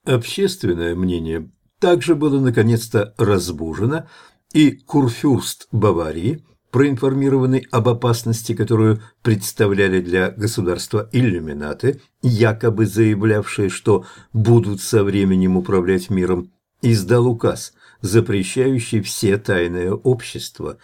Общественное мнение также было наконец-то разбужено, и курфюрст Баварии, проинформированный об опасности, которую представляли для государства иллюминаты, якобы заявлявшие, что будут со временем управлять миром, издал указ, запрещающий все тайные общества,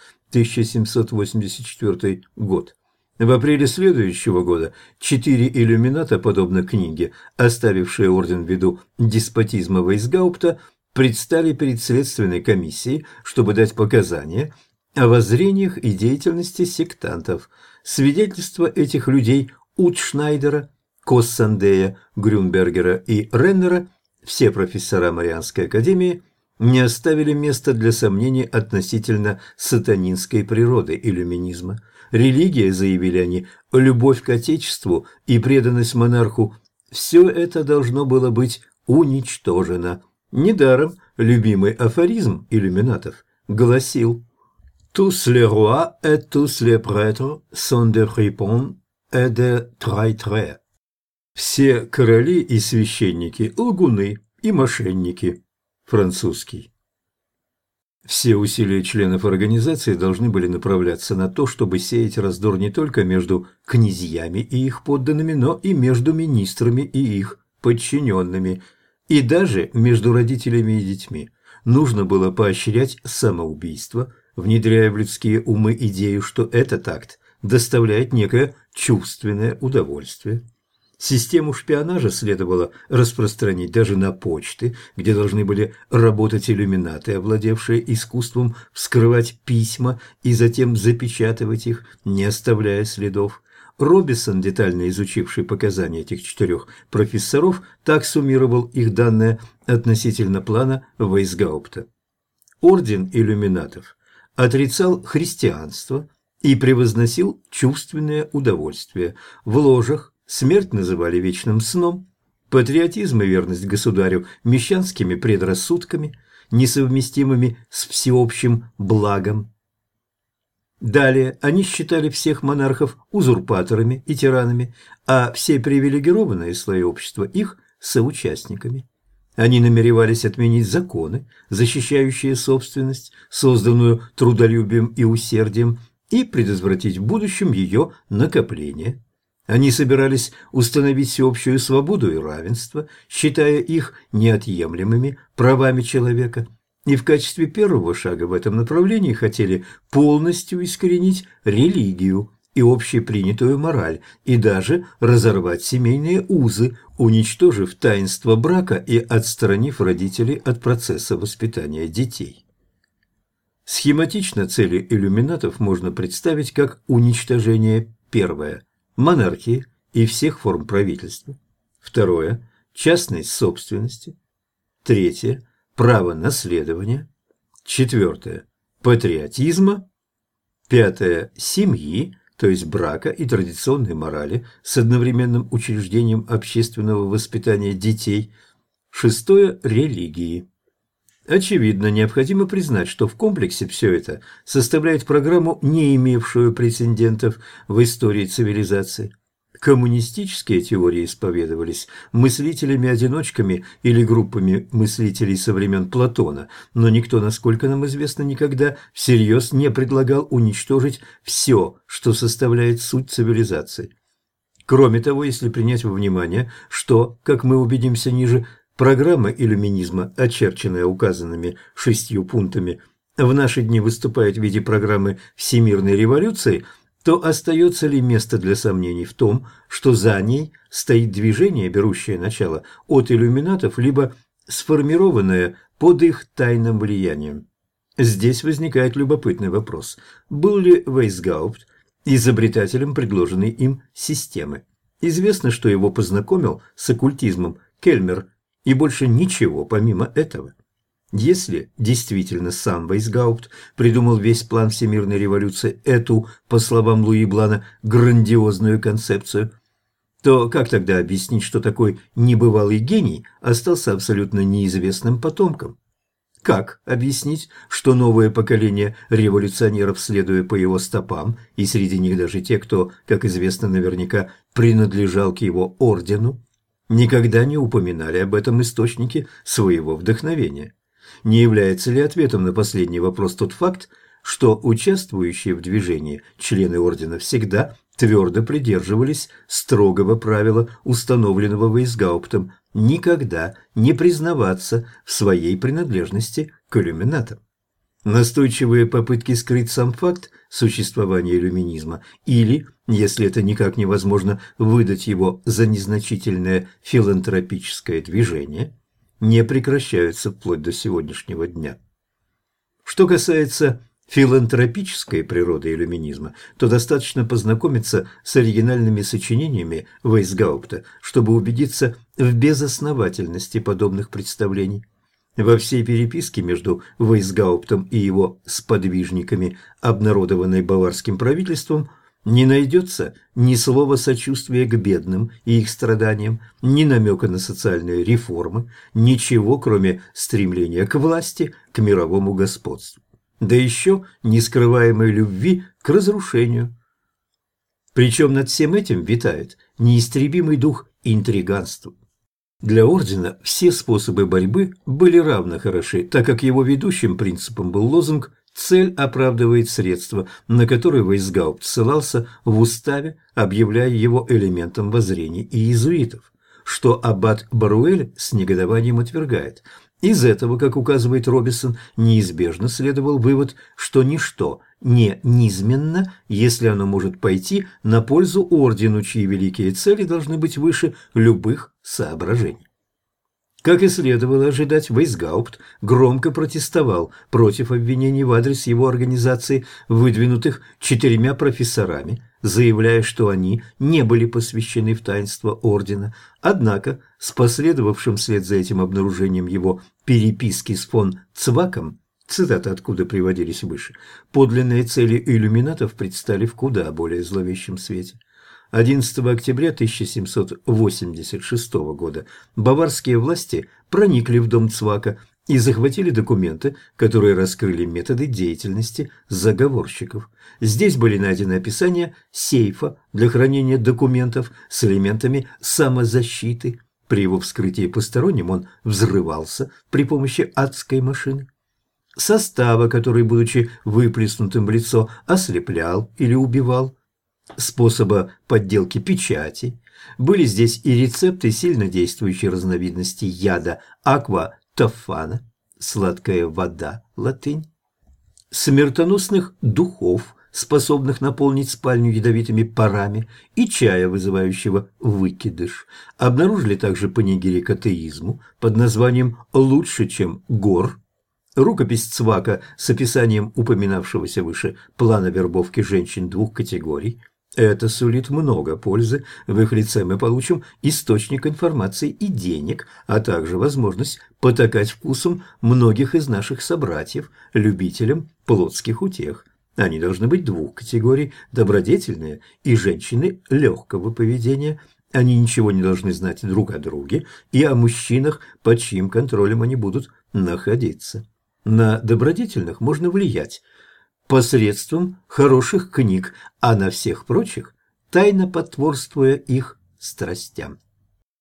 1784 год. В апреле следующего года 4 иллюмината, подобно книге, оставившие орден ввиду деспотизма Вейсгаупта, предстали перед следственной комиссией, чтобы дать показания о воззрениях и деятельности сектантов. Свидетельства этих людей Утшнайдера, Коссандея, Грюнбергера и Реннера, все профессора Марианской академии, не оставили места для сомнений относительно сатанинской природы иллюминизма. Религия, заявили они, любовь к Отечеству и преданность монарху – все это должно было быть уничтожено. Недаром любимый афоризм иллюминатов гласил: «Tous les rois et tous les prêtres sont des fripons et des traîtres». Все короли и священники – лгуны и мошенники. Французский. Все усилия членов организации должны были направляться на то, чтобы сеять раздор не только между князьями и их подданными, но и между министрами и их подчиненными, и даже между родителями и детьми. Нужно было поощрять самоубийство, внедряя в людские умы идею, что этот акт доставляет некое чувственное удовольствие. Систему шпионажа следовало распространить даже на почты, где должны были работать иллюминаты, овладевшие искусством вскрывать письма и затем запечатывать их, не оставляя следов. Робисон, детально изучивший показания этих 4 профессоров, так суммировал их данные относительно плана Вейсгаупта. Орден иллюминатов отрицал христианство и превозносил чувственное удовольствие. В ложах смерть называли вечным сном, патриотизм и верность государю – мещанскими предрассудками, несовместимыми с всеобщим благом. Далее они считали всех монархов узурпаторами и тиранами, а все привилегированные слои общества их соучастниками. Они намеревались отменить законы, защищающие собственность, созданную трудолюбием и усердием, и предотвратить в будущем ее накопление. Они собирались установить всеобщую свободу и равенство, считая их неотъемлемыми правами человека, и в качестве первого шага в этом направлении хотели полностью искоренить религию и общепринятую мораль, и даже разорвать семейные узы, уничтожив таинство брака и отстранив родителей от процесса воспитания детей. Схематично цели иллюминатов можно представить как уничтожение: первое – монархии и всех форм правительства; второе – частной собственности; третье – право наследования; четвертое – патриотизма; пятое – семьи, то есть брака и традиционной морали с одновременным учреждением общественного воспитания детей; шестое – религии. Очевидно, необходимо признать, что в комплексе все это составляет программу, не имевшую прецедентов в истории цивилизации. Коммунистические теории исповедовались мыслителями-одиночками или группами мыслителей со времен Платона, но никто, насколько нам известно, никогда всерьез не предлагал уничтожить все, что составляет суть цивилизации. Кроме того, если принять во внимание, что, как мы убедимся ниже, программа иллюминизма, очерченная указанными 6 пунктами, в наши дни выступает в виде программы всемирной революции, то остается ли место для сомнений в том, что за ней стоит движение, берущее начало от иллюминатов, либо сформированное под их тайным влиянием? Здесь возникает любопытный вопрос: был ли Вейсгаупт изобретателем предложенной им системы? Известно, что его познакомил с оккультизмом Кельмер, и больше ничего помимо этого. Если действительно сам Вейсгаупт придумал весь план всемирной революции, эту, по словам Луи Блана, грандиозную концепцию, то как тогда объяснить, что такой небывалый гений остался абсолютно неизвестным потомком? Как объяснить, что новое поколение революционеров, следуя по его стопам, и среди них даже те, кто, как известно наверняка, принадлежал к его ордену, никогда не упоминали об этом источнике своего вдохновения. Не является ли ответом на последний вопрос тот факт, что участвующие в движении члены ордена всегда твердо придерживались строгого правила, установленного Вейсгауптом, никогда не признаваться в своей принадлежности к иллюминатам? Настойчивые попытки скрыть сам факт существования иллюминизма или, если это никак невозможно, выдать его за незначительное филантропическое движение, не прекращаются вплоть до сегодняшнего дня. Что касается филантропической природы иллюминизма, то достаточно познакомиться с оригинальными сочинениями Вейсгаупта, чтобы убедиться в безосновательности подобных представлений. Во всей переписке между Вейсгауптом и его сподвижниками, обнародованной баварским правительством, не найдется ни слова сочувствия к бедным и их страданиям, ни намека на социальные реформы, ничего, кроме стремления к власти, к мировому господству, да еще нескрываемой любви к разрушению. Причем над всем этим витает неистребимый дух интриганства. Для ордена все способы борьбы были равно хороши, так как его ведущим принципом был лозунг «Цель оправдывает средства», на который Вейсгаупт ссылался в уставе, объявляя его элементом воззрений иезуитов, что аббат Баруэль с негодованием отвергает. Из этого, как указывает Робисон, неизбежно следовал вывод, что ничто не низменно, если оно может пойти на пользу ордену, чьи великие цели должны быть выше любых соображений. Как и следовало ожидать, Вейсгаупт громко протестовал против обвинений в адрес его организации, выдвинутых 4 профессорами, заявляя, что они не были посвящены в таинство ордена. Однако, с последовавшим вслед за этим обнаружением его переписки с фон Цваком, цитаты откуда приводились выше, подлинные цели иллюминатов предстали в куда более зловещем свете. 11 октября 1786 года баварские власти проникли в дом Цвака и захватили документы, которые раскрыли методы деятельности заговорщиков. Здесь были найдены описания сейфа для хранения документов с элементами самозащиты. При его вскрытии посторонним он взрывался при помощи адской машины. Состава, который, будучи выплеснутым в лицо, ослеплял или убивал. Способа подделки печати. Были здесь и рецепты сильно действующей разновидности яда аква-тофана, сладкая вода, латынь, смертоносных духов, способных наполнить спальню ядовитыми парами, и чая, вызывающего выкидыш. Обнаружили также панигирик атеизму под названием «Лучше, чем гор», рукопись Цвака с описанием упоминавшегося выше плана вербовки женщин 2 категорий. Это сулит много пользы. В их лице мы получим источник информации и денег, а также возможность потакать вкусом многих из наших собратьев, любителям плотских утех. Они должны быть 2 категорий – добродетельные и женщины легкого поведения. Они ничего не должны знать друг о друге и о мужчинах, под чьим контролем они будут находиться. На добродетельных можно влиять посредством хороших книг, а на всех прочих – тайно потворствуя их страстям.